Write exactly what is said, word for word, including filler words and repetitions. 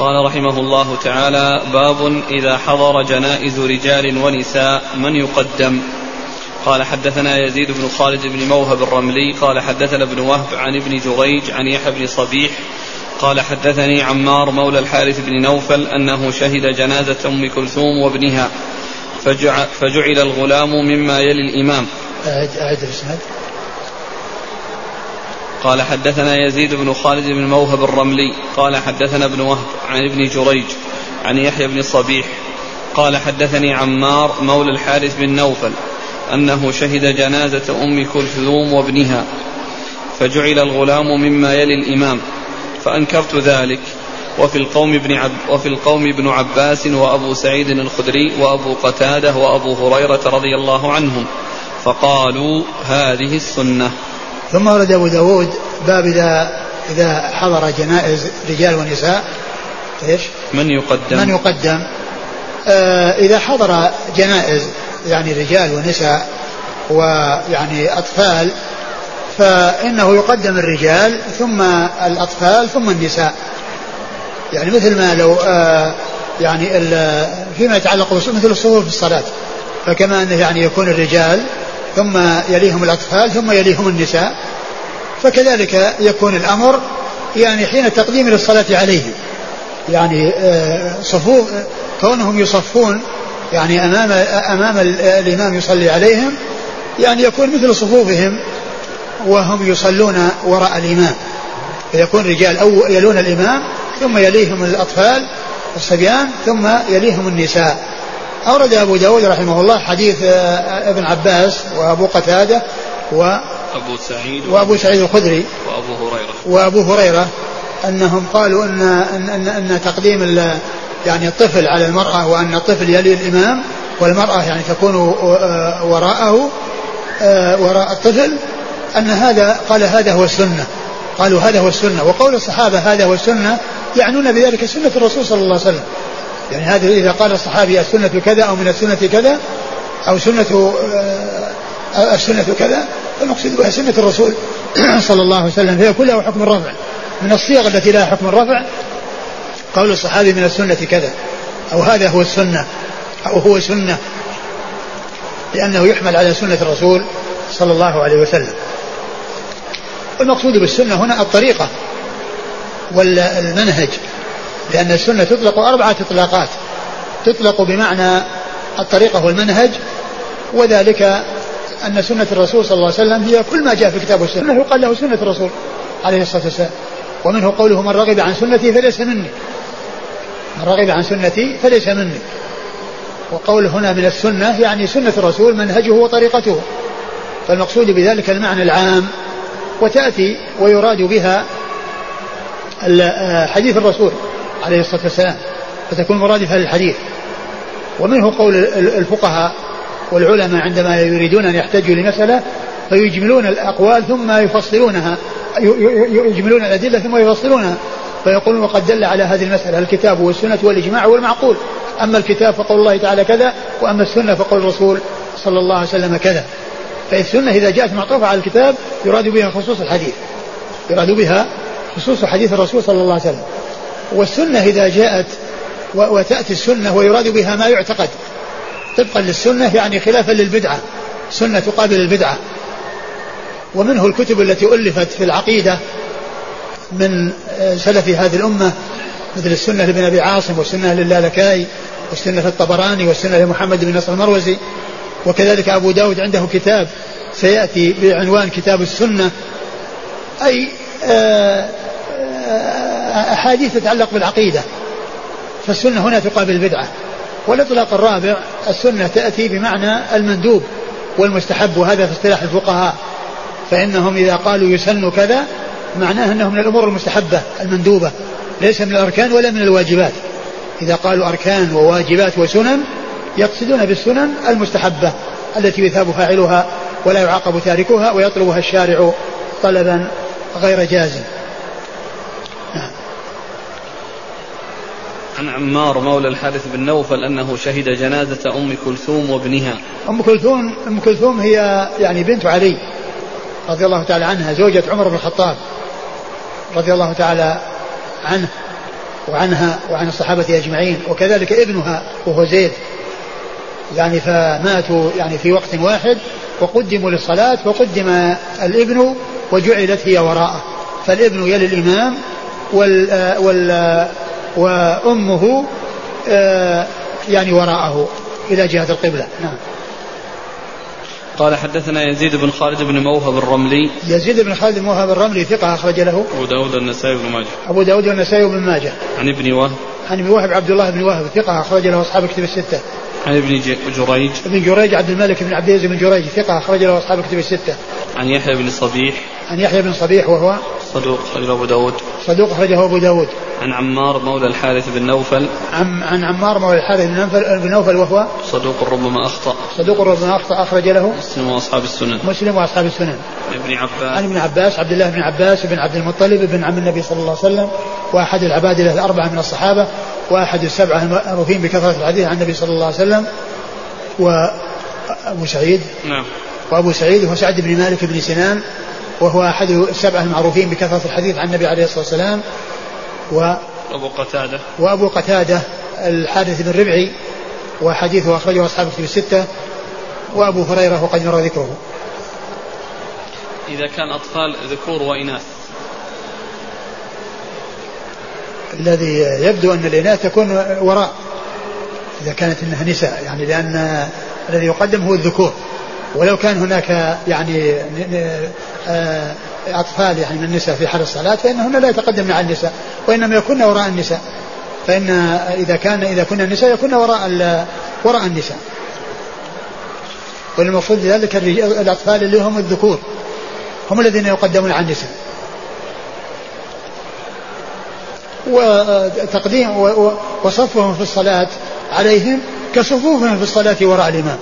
قال رحمه الله تعالى: باب إذا حضر جنائز رجال ونساء من يقدم. قال حدثنا يزيد بن خالد بن موهب الرملي قال حدثنا ابن وهب عن ابن جريج عن يحيى بن صبيح قال حدثني عمار مولى الحارث بن نوفل أنه شهد جنازة أم كلثوم وابنها فجعل, فجعل الغلام مما يلي الإمام. قال حدثنا يزيد بن خالد بن موهب الرملي قال حدثنا ابن وهب عن ابن جريج عن يحيى بن صبيح قال حدثني عمار مولى الحارث بن نوفل أنه شهد جنازة أم كلثوم وابنها فجعل الغلام مما يلي الإمام فأنكرت ذلك. وفي القوم ابن, عب وفي القوم ابن عباس وأبو سعيد الخدري وأبو قتادة وأبو هريرة رضي الله عنهم فقالوا هذه السنة. ثم ورد أبو داود باب إذا, إذا حضر جنائز رجال ونساء إيش؟ من يقدم من يقدم آه إذا حضر جنائز يعني رجال ونساء ويعني أطفال فإنه يقدم الرجال ثم الأطفال ثم النساء، يعني مثل ما لو آه يعني فيما يتعلق مثل الصفوف في الصلاة، فكما أنه يعني يكون الرجال ثم يليهم الأطفال ثم يليهم النساء، فكذلك يكون الأمر يعني حين تقديم للصلاة عليهم، يعني صفوف كونهم يصفون يعني أمام, أمام الإمام يصلي عليهم يعني يكون مثل صفوفهم وهم يصلون وراء الإمام، فيكون رجال أو يلون الإمام ثم يليهم الأطفال الصبيان ثم يليهم النساء. أورد أبو داود رحمه الله حديث ابن عباس وأبو قتادة وأبو سعيد وأبو سعيد الخدري وأبو هريرة وأبو هريرة أنهم قالوا أن, أن, أن, أن تقديم يعني الطفل على المرأة وأن الطفل يلي الإمام والمرأة يعني تكون وراءه وراء الطفل، أن هذا قال هذا هو السنة، قالوا هذا هو السنة. وقول الصحابة هذا هو السنة يعنون بذلك سنة الرسول صلى الله عليه وسلم، يعني هذا إذا قال الصحابي السنة كذا أو من السنة كذا أو سنة السنة كذا فالمقصود بها سنة الرسول صلى الله عليه وسلم، فهي كلها حكم الرفع. من الصيغ التي لها حكم الرفع قول الصحابي من السنة كذا أو هذا هو السنة أو هو سنة، لأنه يحمل على سنة الرسول صلى الله عليه وسلم. والمقصود بالسنة هنا الطريقة والمنهج، لأن السنة تطلق أربعة إطلاقات، تطلق بمعنى الطريقة والمنهج، وذلك أن سنة الرسول صلى الله عليه وسلم هي كل ما جاء في كتاب السنة يقال له سنة الرسول عليه الصلاة والسلام. ومنه قوله من رغب عن سنتي فليس مني، من رغب عن سنتي فليس مني. وقوله هنا من السنة يعني سنة الرسول منهجه وطريقته، فالمقصود بذلك المعنى العام، وتأتي ويراد بها حديث الرسول عليه الصلاة والسلام فتكون مرادفة للحديث. ومنه قول الفقهاء والعلماء عندما يريدون أن يحتجوا لمسألة فيجملون الأقوال ثم يفصلونها، يجملون الأدلة ثم يفصلونها، فيقولون وقد دل على هذه المسألة الكتاب والسنة والإجماع والمعقول، أما الكتاب فقول الله تعالى كذا وأما السنة فقول الرسول صلى الله عليه وسلم كذا. فالسنة إذا جاءت معطوفة على الكتاب يراد بها خصوص الحديث، يراد بها خصوص حديث الرسول صلى الله عليه وسلم. والسنة إذا جاءت وتأتي السنة ويراد بها ما يعتقد طبقا للسنة يعني خلافا للبدعة، سنة تقابل البدعة. ومنه الكتب التي ألفت في العقيدة من سلف هذه الأمة مثل السنة لابن أبي عاصم والسنة للالكائي والسنة الطبراني والسنة لمحمد بن نصر المروزي. وكذلك أبو داود عنده كتاب سيأتي بعنوان كتاب السنة، أي أحاديث تتعلق بالعقيدة، فالسنة هنا تقابل البدعة. والإطلاق الرابع السنة تأتي بمعنى المندوب والمستحب، وهذا في اصطلاح الفقهاء، فإنهم إذا قالوا يسن كذا معناه أنه من الأمور المستحبة المندوبة ليس من الأركان ولا من الواجبات. إذا قالوا أركان وواجبات وسنن يقصدون بالسنن المستحبة التي يثاب فاعلها ولا يعاقب تاركها ويطلبها الشارع طلبا غير جازم. نعم. عن عمار مولى الحارث بن نوفل أنه شهد جنازة أم كلثوم وابنها. أم كلثوم أم كلثوم هي يعني بنت علي رضي الله تعالى عنها، زوجة عمر بن الخطاب رضي الله تعالى عنه، وعنها وعن الصحابة أجمعين، وكذلك ابنها وهو زيد، يعني فماتوا يعني في وقت واحد وقدموا للصلاة، وقدم الابن وجعلت هي وراءه، فالابن يلي الإمام وال وال وأمه يعني وراءه إلى جهة القبلة. نعم. قال حدثنا يزيد بن خالد بن موهب الرملي. يزيد بن خالد بن موهب الرملي ثقة أخرج له أبو داود والنسائي بن ماجه. أبو داود والنسائي بن ماجه. عن ابن وهب. عن ابن وهب عبد الله بن وهب ثقة أخرج له أصحاب الكتب الستة. عن ابن جريج. ابن جريج عبد الملك بن عبد العزيز بن جريج ثقة أخرج له أصحاب الكتب الستة. عن يحيى بن صبيح. عن يحيى بن صبيح وهو صدوق أخرجه أبو داود. صدوق أخرجه أبو داود. عن عمار مولى الحارث بن نوفل. عن, عن عمار مولى الحارث بن نوفل وهو صدوق ربما أخطأ. صدوق ربما أخطأ أخرج له مسلم وأصحاب السنن. مسلم وأصحاب السنن. عن ابن عباس. عن ابن عباس عبد الله بن عباس بن عبد المطلب بن عم النبي صلى الله عليه وسلم، وأحد العبادلة الأربعة من الصحابة، وأحد السبعة المعروفين بكثرة الحديث عن النبي صلى الله عليه وسلم. وأبو سعيد. نعم. وأبو سعيد هو سعد بن مالك بن سنان، وهو أحد السبعة المعروفين بكثرة الحديث عن النبي عليه الصلاة والسلام. و أبو قتادة. وأبو قتادة الحارث بن ربعي، وحديثه أخرجه أصحاب الكتب الستة. وأبو هريرة وقد مر ذكره. إذا كان أطفال ذكور وإناث، الذي يبدو أن الإناث تكون وراء إذا كانت إنها نساء، يعني لأن الذي يقدم هو الذكور، ولو كان هناك يعني أطفال يعني من النساء في حال الصلاة فإنهن لا يتقدمن على النساء، وإنما يكون وراء النساء، فإن إذا كان إذا كنا النساء يكون وراء وراء النساء، والمقصود ذلك الأطفال اللي هم الذكور هم الذين يقدمون على النساء. وتقديم وصفهم في الصلاة عليهم كصفوفهم في الصلاة وراء الإمام.